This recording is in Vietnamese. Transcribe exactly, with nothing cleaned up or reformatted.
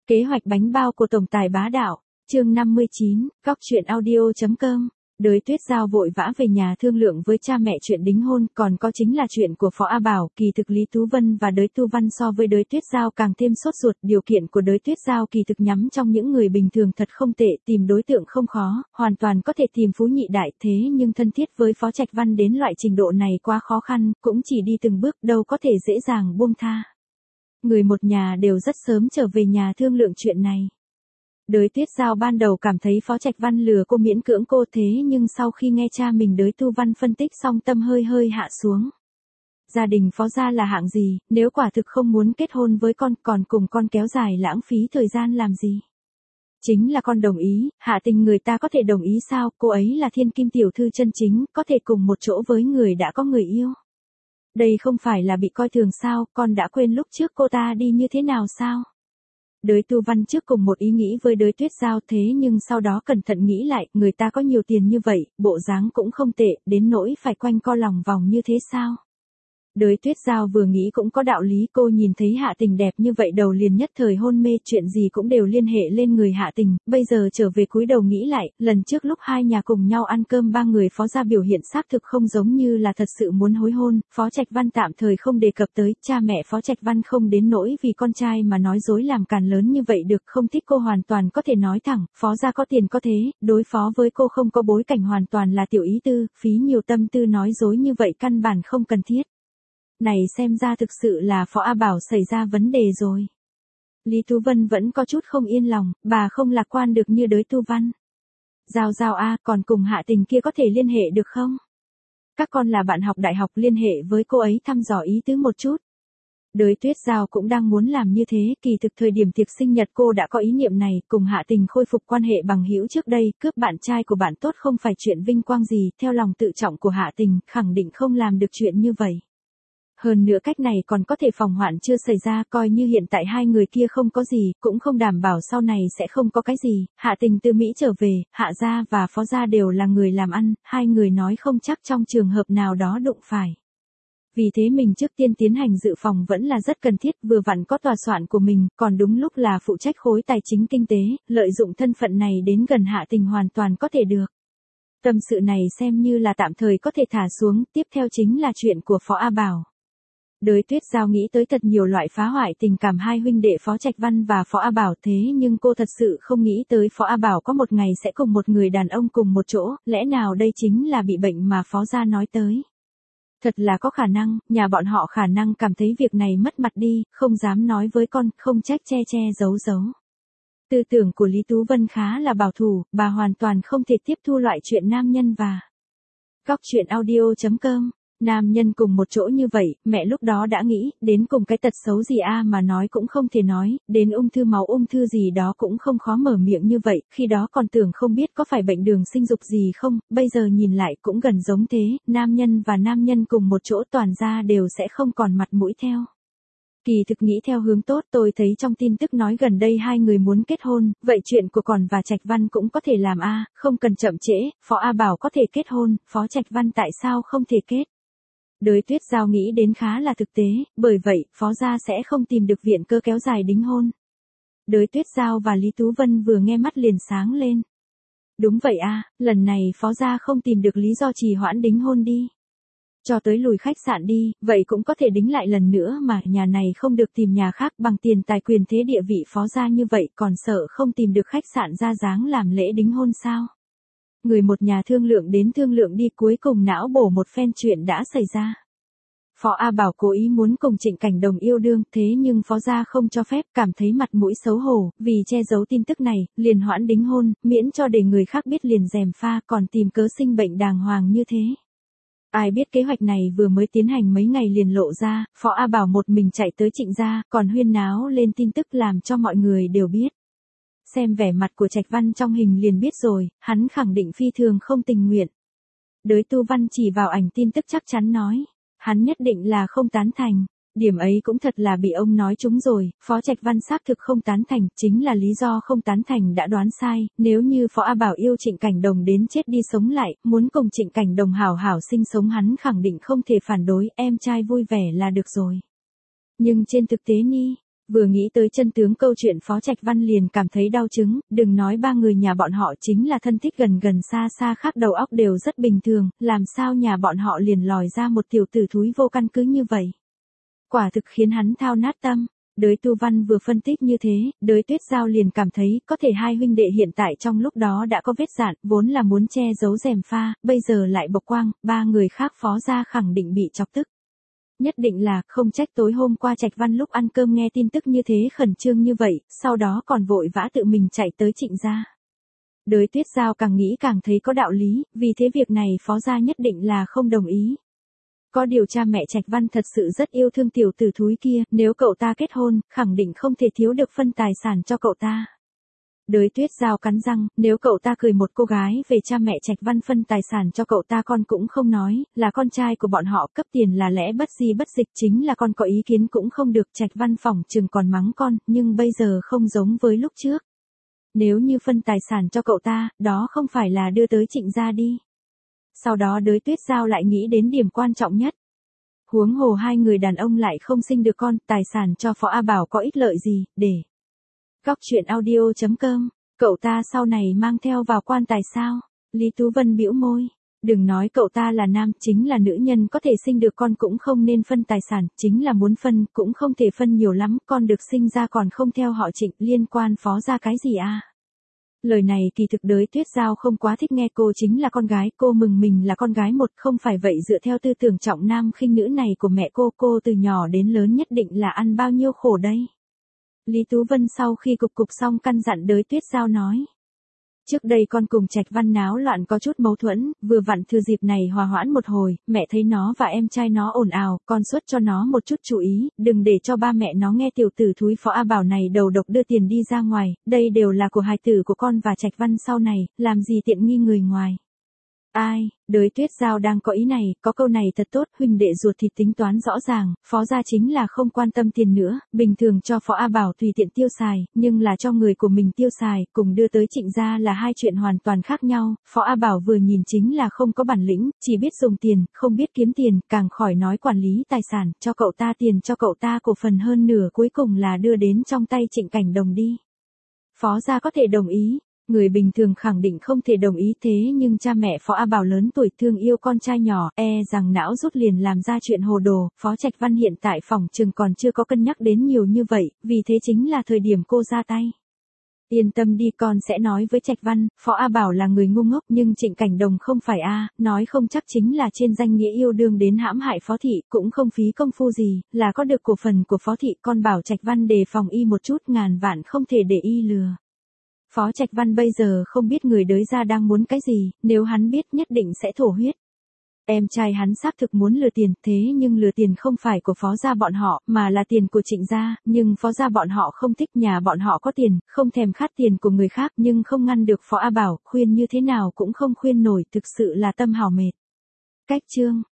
Kế hoạch bánh bao của tổng tài bá đạo, chương năm mươi chín, góc truyện audio chấm com. Đới Tuyết Giao vội vã về nhà thương lượng với cha mẹ chuyện đính hôn, còn có chính là chuyện của Phó A Bảo. Kỳ thực Lý Tú Vân và Đới Tu Văn so với Đới Tuyết Giao càng thêm sốt ruột. Điều kiện của Đới Tuyết Giao kỳ thực nhắm trong những người bình thường thật không tệ, tìm đối tượng không khó, hoàn toàn có thể tìm phú nhị đại. Thế nhưng thân thiết với Phó Trạch Văn đến loại trình độ này quá khó khăn, cũng chỉ đi từng bước, đâu có thể dễ dàng buông tha. Người một nhà đều rất sớm trở về nhà thương lượng chuyện này. Đới Tuyết Giao ban đầu cảm thấy Phó Trạch Văn lừa cô, miễn cưỡng cô, thế nhưng sau khi nghe cha mình Đới Tu Văn phân tích xong, tâm hơi hơi hạ xuống. Gia đình Phó gia là hạng gì, nếu quả thực không muốn kết hôn với con, còn cùng con kéo dài lãng phí thời gian làm gì? Chính là con đồng ý, Hạ Tình người ta có thể đồng ý sao? Cô ấy là thiên kim tiểu thư chân chính, có thể cùng một chỗ với người đã có người yêu. Đây không phải là bị coi thường sao? Con đã quên lúc trước cô ta đi như thế nào sao? Đới Tu Văn trước cùng một ý nghĩ với Đới Tuyết Giao, thế nhưng sau đó cẩn thận nghĩ lại, người ta có nhiều tiền như vậy, bộ dáng cũng không tệ, đến nỗi phải quanh co lòng vòng như thế sao? Đới Tuyết Giao vừa nghĩ cũng có đạo lý, cô nhìn thấy Hạ Tình đẹp như vậy đầu liền nhất thời hôn mê, chuyện gì cũng đều liên hệ lên người Hạ Tình, bây giờ trở về cúi đầu nghĩ lại, lần trước lúc hai nhà cùng nhau ăn cơm ba người Phó gia biểu hiện xác thực không giống như là thật sự muốn hối hôn. Phó Trạch Văn tạm thời không đề cập tới, cha mẹ Phó Trạch Văn không đến nỗi vì con trai mà nói dối làm càn lớn như vậy được, không thích cô hoàn toàn có thể nói thẳng, Phó gia có tiền có thế, đối phó với cô không có bối cảnh hoàn toàn là tiểu ý tư, phí nhiều tâm tư nói dối như vậy căn bản không cần thiết. Này xem ra thực sự là Phó A Bảo xảy ra vấn đề rồi. Lý Tú Vân vẫn có chút không yên lòng, bà không lạc quan được như Đới Tu Văn. Giao Giao a, còn cùng Hạ Tình kia có thể liên hệ được không? Các con là bạn học đại học, liên hệ với cô ấy thăm dò ý tứ một chút. Đới Tuyết Giao cũng đang muốn làm như thế, kỳ thực thời điểm tiệc sinh nhật cô đã có ý niệm này, cùng Hạ Tình khôi phục quan hệ bằng hữu trước đây, cướp bạn trai của bạn tốt không phải chuyện vinh quang gì, theo lòng tự trọng của Hạ Tình, khẳng định không làm được chuyện như vậy. Hơn nữa cách này còn có thể phòng hoạn chưa xảy ra, coi như hiện tại hai người kia không có gì, cũng không đảm bảo sau này sẽ không có cái gì. Hạ Tình từ Mỹ trở về, Hạ gia và Phó gia đều là người làm ăn, hai người nói không chắc trong trường hợp nào đó đụng phải. Vì thế mình trước tiên tiến hành dự phòng vẫn là rất cần thiết, vừa vặn có tòa soạn của mình, còn đúng lúc là phụ trách khối tài chính kinh tế, lợi dụng thân phận này đến gần Hạ Tình hoàn toàn có thể được. Tâm sự này xem như là tạm thời có thể thả xuống, tiếp theo chính là chuyện của Phó A Bảo. Đới Tuyết Giao nghĩ tới thật nhiều loại phá hoại tình cảm hai huynh đệ Phó Trạch Văn và Phó A Bảo, thế nhưng cô thật sự không nghĩ tới Phó A Bảo có một ngày sẽ cùng một người đàn ông cùng một chỗ, lẽ nào đây chính là bị bệnh mà Phó gia nói tới. Thật là có khả năng, nhà bọn họ khả năng cảm thấy việc này mất mặt đi, không dám nói với con, không trách che che giấu giấu. Tư tưởng của Lý Tú Vân khá là bảo thủ, bà hoàn toàn không thể tiếp thu loại chuyện nam nhân và góc truyện audio chấm com. Nam nhân cùng một chỗ như vậy, mẹ lúc đó đã nghĩ, đến cùng cái tật xấu gì a mà nói cũng không thể nói, đến ung thư máu ung thư gì đó cũng không khó mở miệng như vậy, khi đó còn tưởng không biết có phải bệnh đường sinh dục gì không, bây giờ nhìn lại cũng gần giống thế, nam nhân và nam nhân cùng một chỗ toàn ra đều sẽ không còn mặt mũi theo. Kỳ thực nghĩ theo hướng tốt, tôi thấy trong tin tức nói gần đây hai người muốn kết hôn, vậy chuyện của Còn và Trạch Văn cũng có thể làm a, không cần chậm trễ, Phó A Bảo có thể kết hôn, Phó Trạch Văn tại sao không thể kết? Đới Tuyết Giao nghĩ đến khá là thực tế, bởi vậy, Phó gia sẽ không tìm được viện cơ kéo dài đính hôn. Đới Tuyết Giao và Lý Tú Vân vừa nghe mắt liền sáng lên. Đúng vậy a, lần này Phó gia không tìm được lý do trì hoãn đính hôn đi. Cho tới lùi khách sạn đi, vậy cũng có thể đính lại lần nữa mà, nhà này không được tìm nhà khác, bằng tiền tài quyền thế địa vị Phó gia như vậy còn sợ không tìm được khách sạn ra dáng làm lễ đính hôn sao? Người một nhà thương lượng đến thương lượng đi, cuối cùng não bổ một phen chuyện đã xảy ra. Phó A Bảo cố ý muốn cùng Trịnh Cảnh Đồng yêu đương, thế nhưng Phó gia không cho phép, cảm thấy mặt mũi xấu hổ, vì che giấu tin tức này, liền hoãn đính hôn, miễn cho để người khác biết liền gièm pha, còn tìm cớ sinh bệnh đàng hoàng như thế. Ai biết kế hoạch này vừa mới tiến hành mấy ngày liền lộ ra, Phó A Bảo một mình chạy tới Trịnh gia, còn huyên náo lên tin tức làm cho mọi người đều biết. Xem vẻ mặt của Trạch Văn trong hình liền biết rồi, hắn khẳng định phi thường không tình nguyện. Đới Tu Văn chỉ vào ảnh tin tức chắc chắn nói, hắn nhất định là không tán thành. Điểm ấy cũng thật là bị ông nói trúng rồi, Phó Trạch Văn xác thực không tán thành, chính là lý do không tán thành đã đoán sai, nếu như Phó A Bảo yêu Trịnh Cảnh Đồng đến chết đi sống lại, muốn cùng Trịnh Cảnh Đồng hảo hảo sinh sống hắn khẳng định không thể phản đối, em trai vui vẻ là được rồi. Nhưng trên thực tế ni, Vừa nghĩ tới chân tướng câu chuyện Phó Trạch Văn liền cảm thấy đau chứng, đừng nói ba người nhà bọn họ chính là thân thích gần gần xa xa khác đầu óc đều rất bình thường, làm sao nhà bọn họ liền lòi ra một tiểu tử thúi vô căn cứ như vậy. Quả thực khiến hắn thao nát tâm. Đới Tu Văn vừa phân tích như thế, Đới Tuyết Giao liền cảm thấy có thể hai huynh đệ hiện tại trong lúc đó đã có vết dạn, vốn là muốn che giấu rèm pha, bây giờ lại bộc quang, ba người khác Phó gia khẳng định bị chọc tức. Nhất định là, không trách tối hôm qua Trạch Văn lúc ăn cơm nghe tin tức như thế khẩn trương như vậy, sau đó còn vội vã tự mình chạy tới Trịnh gia. Đới Tuyết Giao càng nghĩ càng thấy có đạo lý, vì thế việc này Phó gia nhất định là không đồng ý. Có điều cha mẹ Trạch Văn thật sự rất yêu thương tiểu tử thúi kia, nếu cậu ta kết hôn, khẳng định không thể thiếu được phân tài sản cho cậu ta. Đới Tuyết Giao cắn răng, nếu cậu ta cười một cô gái về cha mẹ Trạch Văn phân tài sản cho cậu ta con cũng không nói, là con trai của bọn họ cấp tiền là lẽ bất di bất dịch chính là con có ý kiến cũng không được. Trạch Văn phỏng chừng còn mắng con, nhưng bây giờ không giống với lúc trước. Nếu như phân tài sản cho cậu ta, đó không phải là đưa tới Trịnh gia đi. Sau đó Đới Tuyết Giao lại nghĩ đến điểm quan trọng nhất. Huống hồ hai người đàn ông lại không sinh được con, tài sản cho Phó A Bảo có ích lợi gì, để. Góc truyện audio chấm com, cậu ta sau này mang theo vào quan tài sao? Lý Tú Vân bĩu môi. Đừng nói cậu ta là nam, chính là nữ nhân có thể sinh được con cũng không nên phân tài sản, chính là muốn phân, cũng không thể phân nhiều lắm, con được sinh ra còn không theo họ Trịnh, liên quan Phó gia cái gì à? Lời này kỳ thực Đới Tuyết Giao không quá thích nghe, cô chính là con gái, cô mừng mình là con gái một, không phải vậy dựa theo tư tưởng trọng nam khinh nữ này của mẹ cô, cô từ nhỏ đến lớn nhất định là ăn bao nhiêu khổ đây. Lý Tú Vân sau khi cục cục xong căn dặn Đới Tuyết Giao nói. Trước đây con cùng Trạch Văn náo loạn có chút mâu thuẫn, vừa vặn thừa dịp này hòa hoãn một hồi, mẹ thấy nó và em trai nó ồn ào, con xuất cho nó một chút chú ý, đừng để cho ba mẹ nó nghe tiểu tử thúi Phó A Bảo này đầu độc đưa tiền đi ra ngoài, đây đều là của hài tử của con và Trạch Văn sau này, làm gì tiện nghi người ngoài. Ai, Đới Tuyết Giao đang có ý này, có câu này thật tốt, huynh đệ ruột thì tính toán rõ ràng, Phó gia chính là không quan tâm tiền nữa, bình thường cho Phó A Bảo tùy tiện tiêu xài, nhưng là cho người của mình tiêu xài, cùng đưa tới Trịnh gia là hai chuyện hoàn toàn khác nhau, Phó A Bảo vừa nhìn chính là không có bản lĩnh, chỉ biết dùng tiền, không biết kiếm tiền, càng khỏi nói quản lý tài sản, cho cậu ta tiền cho cậu ta cổ phần hơn nửa cuối cùng là đưa đến trong tay Trịnh Cảnh Đồng đi. Phó gia có thể đồng ý. Người bình thường khẳng định không thể đồng ý thế nhưng cha mẹ Phó A Bảo lớn tuổi thương yêu con trai nhỏ, e rằng não rút liền làm ra chuyện hồ đồ, Phó Trạch Văn hiện tại phỏng chừng còn chưa có cân nhắc đến nhiều như vậy, vì thế chính là thời điểm cô ra tay. Yên tâm đi, con sẽ nói với Trạch Văn, Phó A Bảo là người ngu ngốc nhưng Trịnh Cảnh Đồng không phải a, nói không chắc chính là trên danh nghĩa yêu đương đến hãm hại Phó thị, cũng không phí công phu gì, là có được cổ phần của Phó thị, con bảo Trạch Văn đề phòng y một chút, ngàn vạn không thể để y lừa. Phó Trạch Văn bây giờ không biết người Đới gia đang muốn cái gì, nếu hắn biết nhất định sẽ thổ huyết. Em trai hắn xác thực muốn lừa tiền, thế nhưng lừa tiền không phải của Phó gia bọn họ, mà là tiền của Trịnh gia, nhưng Phó gia bọn họ không thích, nhà bọn họ có tiền, không thèm khát tiền của người khác, nhưng không ngăn được Phó A Bảo, khuyên như thế nào cũng không khuyên nổi, thực sự là tâm hào mệt. Cách chương